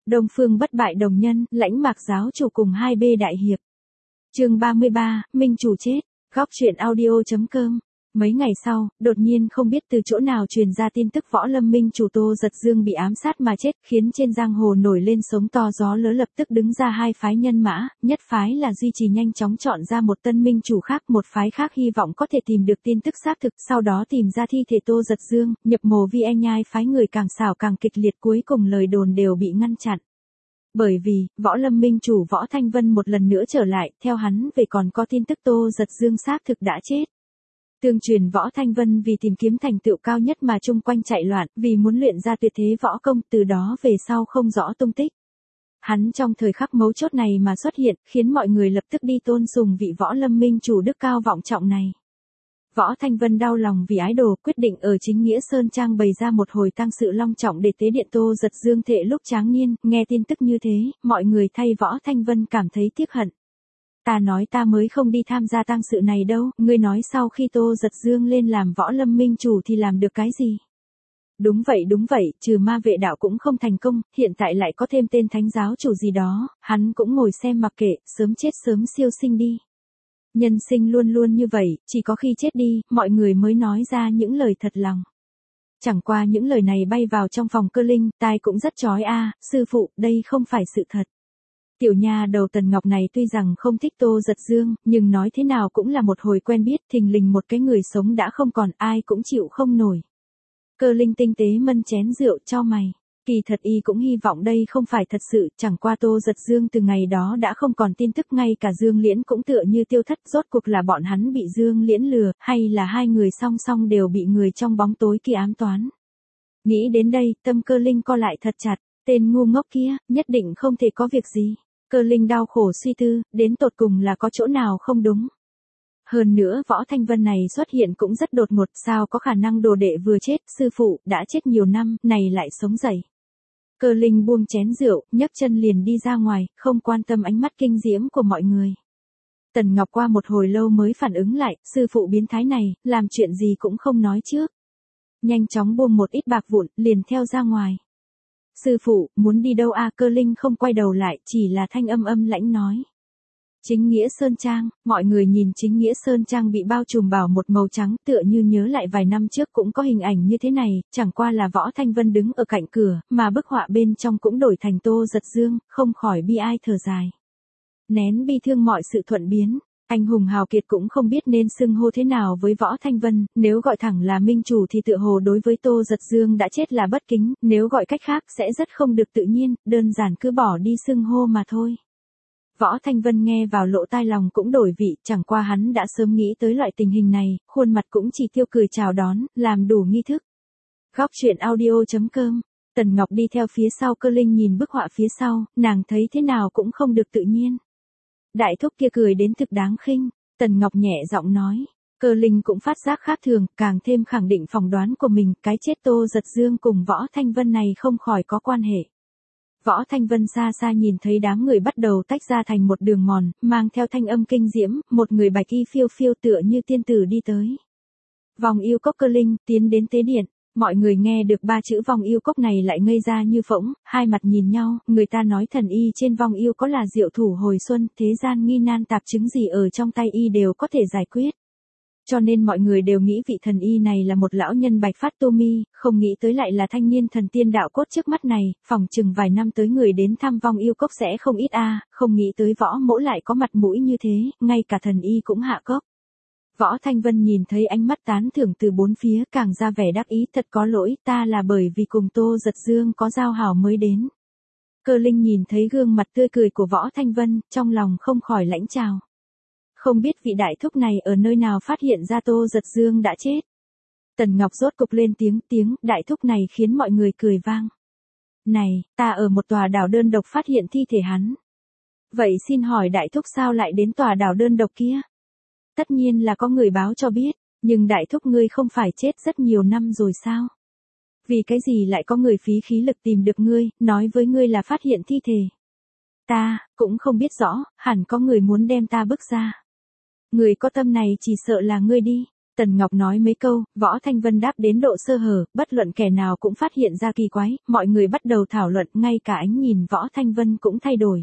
Đông Phương bất bại đồng nhân, Lãnh Mạc giáo chủ cùng 2B đại hiệp. Chương 33, Minh chủ chết. Góc truyện audio.com. Mấy ngày sau, đột nhiên không biết từ chỗ nào truyền ra tin tức Võ Lâm Minh chủ Tô Giật Dương bị ám sát mà chết, khiến trên giang hồ nổi lên sóng to gió lớn, lập tức đứng ra hai phái nhân mã, nhất phái là duy trì nhanh chóng chọn ra một tân minh chủ khác, một phái khác hy vọng có thể tìm được tin tức xác thực, sau đó tìm ra thi thể Tô Giật Dương, nhập mồ vi e nhai phái người càng xảo càng kịch liệt, cuối cùng lời đồn đều bị ngăn chặn. Bởi vì, Võ Lâm Minh chủ Võ Thanh Vân một lần nữa trở lại, theo hắn về còn có tin tức Tô Giật Dương xác thực đã chết. Tương truyền Võ Thanh Vân vì tìm kiếm thành tựu cao nhất mà chung quanh chạy loạn, vì muốn luyện ra tuyệt thế võ công, từ đó về sau không rõ tung tích. Hắn trong thời khắc mấu chốt này mà xuất hiện, khiến mọi người lập tức đi tôn sùng vị Võ Lâm Minh chủ đức cao vọng trọng này. Võ Thanh Vân đau lòng vì ái đồ, quyết định ở chính nghĩa Sơn Trang bày ra một hồi tang sự long trọng để tế điện Tô Giật Dương thệ lúc tráng niên. Nghe tin tức như thế, mọi người thay Võ Thanh Vân cảm thấy tiếc hận. Ta nói ta mới không đi tham gia tang sự này đâu, ngươi nói sau khi Tô Giật Dương lên làm Võ Lâm Minh chủ thì làm được cái gì? Đúng vậy, trừ ma vệ đạo cũng không thành công, hiện tại lại có thêm tên thánh giáo chủ gì đó, hắn cũng ngồi xem mặc kệ, sớm chết sớm siêu sinh đi. Nhân sinh luôn luôn như vậy, chỉ có khi chết đi, mọi người mới nói ra những lời thật lòng. Chẳng qua những lời này bay vào trong phòng Cơ Linh, tai cũng rất chói a, sư phụ, đây không phải sự thật. Tiểu nha đầu Tần Ngọc này tuy rằng không thích Tô Giật Dương, nhưng nói thế nào cũng là một hồi quen biết, thình lình một cái người sống đã không còn, ai cũng chịu không nổi. Cơ Linh tinh tế mân chén rượu cho mày. Kỳ thật y cũng hy vọng đây không phải thật sự, chẳng qua Tô Giật Dương từ ngày đó đã không còn tin tức, ngay cả Dương Liễn cũng tựa như tiêu thất, rốt cuộc là bọn hắn bị Dương Liễn lừa, hay là hai người song song đều bị người trong bóng tối kia ám toán. Nghĩ đến đây, tâm Cơ Linh co lại thật chặt, tên ngu ngốc kia, nhất định không thể có việc gì. Cơ Linh đau khổ suy tư, đến tột cùng là có chỗ nào không đúng. Hơn nữa Võ Thanh Vân này xuất hiện cũng rất đột ngột, sao có khả năng đồ đệ vừa chết, sư phụ, đã chết nhiều năm, này lại sống dậy. Cơ Linh buông chén rượu, nhấc chân liền đi ra ngoài, không quan tâm ánh mắt kinh diễm của mọi người. Tần Ngọc qua một hồi lâu mới phản ứng lại, sư phụ biến thái này, làm chuyện gì cũng không nói trước. Nhanh chóng buông một ít bạc vụn, liền theo ra ngoài. Sư phụ, muốn đi đâu à? Cơ Linh không quay đầu lại, chỉ là thanh âm lãnh nói. Chính nghĩa Sơn Trang, mọi người nhìn Chính nghĩa Sơn Trang bị bao trùm bảo một màu trắng, tựa như nhớ lại vài năm trước cũng có hình ảnh như thế này, chẳng qua là Võ Thanh Vân đứng ở cạnh cửa, mà bức họa bên trong cũng đổi thành Tô Giật Dương, không khỏi bi ai thở dài. Nén bi thương mọi sự thuận biến, anh hùng hào kiệt cũng không biết nên xưng hô thế nào với Võ Thanh Vân, nếu gọi thẳng là minh chủ thì tựa hồ đối với Tô Giật Dương đã chết là bất kính, nếu gọi cách khác sẽ rất không được tự nhiên, đơn giản cứ bỏ đi xưng hô mà thôi. Võ Thanh Vân nghe vào lỗ tai lòng cũng đổi vị, chẳng qua hắn đã sớm nghĩ tới loại tình hình này, khuôn mặt cũng chỉ tiêu cười chào đón, làm đủ nghi thức. Góc truyện audio.com. Tần Ngọc đi theo phía sau Cơ Linh, nhìn bức họa phía sau, nàng thấy thế nào cũng không được tự nhiên. Đại thúc kia cười đến thực đáng khinh, Tần Ngọc nhẹ giọng nói. Cơ Linh cũng phát giác khác thường, càng thêm khẳng định phỏng đoán của mình, cái chết Tô Giật Dương cùng Võ Thanh Vân này không khỏi có quan hệ. Võ Thanh Vân xa xa nhìn thấy đám người bắt đầu tách ra thành một đường mòn, mang theo thanh âm kinh diễm, một người bạch y phiêu phiêu tựa như tiên tử đi tới. Vòng yêu cốc. Cơ Linh tiến đến tế điện, mọi người nghe được ba chữ vòng yêu cốc này lại ngây ra như phỗng, hai mặt nhìn nhau, người ta nói thần y trên vòng yêu có là diệu thủ hồi xuân, thế gian nghi nan tạp chứng gì ở trong tay y đều có thể giải quyết. Cho nên mọi người đều nghĩ vị thần y này là một lão nhân bạch phát tô mi, không nghĩ tới lại là thanh niên thần tiên đạo cốt trước mắt này, phỏng chừng vài năm tới người đến thăm vong yêu cốc sẽ không ít a, không nghĩ tới Võ mỗ lại có mặt mũi như thế, ngay cả thần y cũng hạ cốc. Võ Thanh Vân nhìn thấy ánh mắt tán thưởng từ bốn phía, càng ra vẻ đắc ý, thật có lỗi, ta là bởi vì cùng Tô Giật Dương có giao hảo mới đến. Cơ Linh nhìn thấy gương mặt tươi cười của Võ Thanh Vân, trong lòng không khỏi lãnh trào. Không biết vị đại thúc này ở nơi nào phát hiện ra Tô Giật Dương đã chết. Tần Ngọc rốt cục lên tiếng, đại thúc này khiến mọi người cười vang. Này, ta ở một tòa đảo đơn độc phát hiện thi thể hắn. Vậy xin hỏi đại thúc sao lại đến tòa đảo đơn độc kia? Tất nhiên là có người báo cho biết, nhưng đại thúc ngươi không phải chết rất nhiều năm rồi sao? Vì cái gì lại có người phí khí lực tìm được ngươi, nói với ngươi là phát hiện thi thể? Ta, cũng không biết rõ, hẳn có người muốn đem ta bức ra. Người có tâm này chỉ sợ là ngươi đi. Tần Ngọc nói mấy câu, Võ Thanh Vân đáp đến độ sơ hở, bất luận kẻ nào cũng phát hiện ra kỳ quái, mọi người bắt đầu thảo luận, ngay cả ánh nhìn Võ Thanh Vân cũng thay đổi.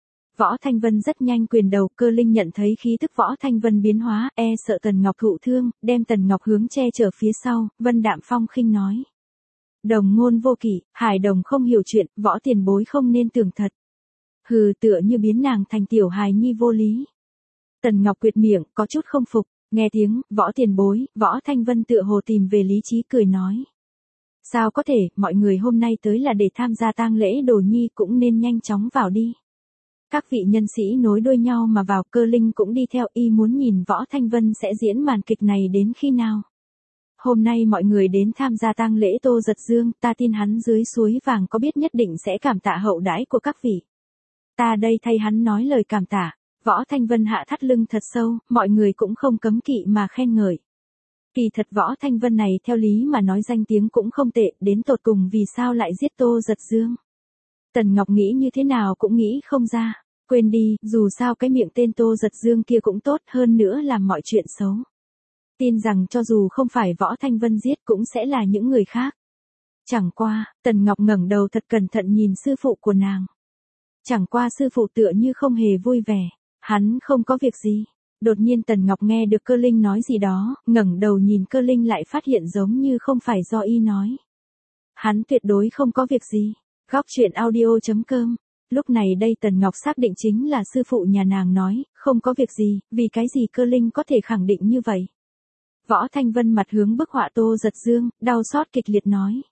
Võ Thanh Vân rất nhanh quyền đầu, Cơ Linh nhận thấy khí tức Võ Thanh Vân biến hóa, sợ Tần Ngọc thụ thương, đem Tần Ngọc hướng che chở phía sau, Vân đạm phong khinh nói. Đồng ngôn vô kỷ, Hải Đồng không hiểu chuyện, Võ tiền bối không nên tưởng thật. Hừ, tựa như biến nàng thành tiểu hài nhi vô lý. Tần Ngọc quyệt miệng, có chút không phục, nghe tiếng, Võ tiền bối, Võ Thanh Vân tựa hồ tìm về lý trí cười nói. Sao có thể, mọi người hôm nay tới là để tham gia tang lễ Đồ Nhi cũng nên nhanh chóng vào đi. Các vị nhân sĩ nối đuôi nhau mà vào, Cơ Linh cũng đi theo, y muốn nhìn Võ Thanh Vân sẽ diễn màn kịch này đến khi nào. Hôm nay mọi người đến tham gia tang lễ Tô Giật Dương, ta tin hắn dưới suối vàng có biết nhất định sẽ cảm tạ hậu đãi của các vị. Ta đây thay hắn nói lời cảm tạ. Võ Thanh Vân hạ thắt lưng thật sâu, mọi người cũng không cấm kỵ mà khen ngợi. Kỳ thật Võ Thanh Vân này theo lý mà nói danh tiếng cũng không tệ, đến tột cùng vì sao lại giết Tô Giật Dương. Tần Ngọc nghĩ như thế nào cũng nghĩ không ra, quên đi, dù sao cái miệng tên Tô Giật Dương kia cũng tốt, hơn nữa làm mọi chuyện xấu. Tin rằng cho dù không phải Võ Thanh Vân giết cũng sẽ là những người khác. Chẳng qua, Tần Ngọc ngẩng đầu thật cẩn thận nhìn sư phụ của nàng. Chẳng qua sư phụ tựa như không hề vui vẻ, hắn không có việc gì. Đột nhiên Tần Ngọc nghe được Cơ Linh nói gì đó, ngẩng đầu nhìn Cơ Linh lại phát hiện giống như không phải do y nói. Hắn tuyệt đối không có việc gì. Góc truyện audio.com. Lúc này đây Tần Ngọc xác định chính là sư phụ nhà nàng nói, không có việc gì, vì cái gì Cơ Linh có thể khẳng định như vậy. Võ Thanh Vân mặt hướng bức họa Tô Giật Dương, đau xót kịch liệt nói.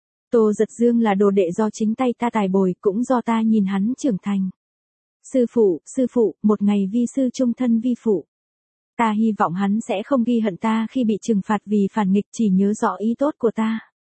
Tô Giật Dương là đồ đệ do chính tay ta tài bồi, cũng do ta nhìn hắn trưởng thành. Sư phụ, một ngày vi sư trung thân vi phụ. Ta hy vọng hắn sẽ không ghi hận ta khi bị trừng phạt vì phản nghịch, chỉ nhớ rõ ý tốt của ta.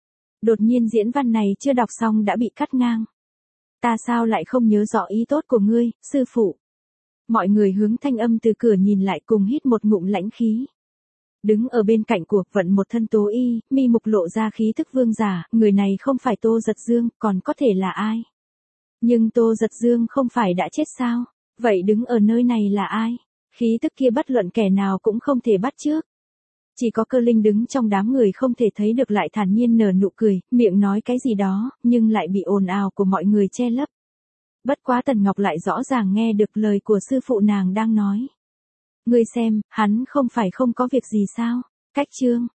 Đột nhiên diễn văn này chưa đọc xong đã bị cắt ngang. Ta sao lại không nhớ rõ ý tốt của ngươi, sư phụ? Mọi người hướng thanh âm từ cửa nhìn lại cùng hít một ngụm lãnh khí. Đứng ở bên cạnh của Vận một thân tố y, mi mục lộ ra khí thức vương giả, người này không phải Tô Giật Dương, còn có thể là ai? Nhưng Tô Giật Dương không phải đã chết sao? Vậy đứng ở nơi này là ai? Khí tức kia bất luận kẻ nào cũng không thể bắt chước. Chỉ có Cơ Linh đứng trong đám người không thể thấy được lại thản nhiên nở nụ cười, miệng nói cái gì đó, nhưng lại bị ồn ào của mọi người che lấp. Bất quá Tần Ngọc lại rõ ràng nghe được lời của sư phụ nàng đang nói. Ngươi xem, hắn không phải không có việc gì sao? Cách chương.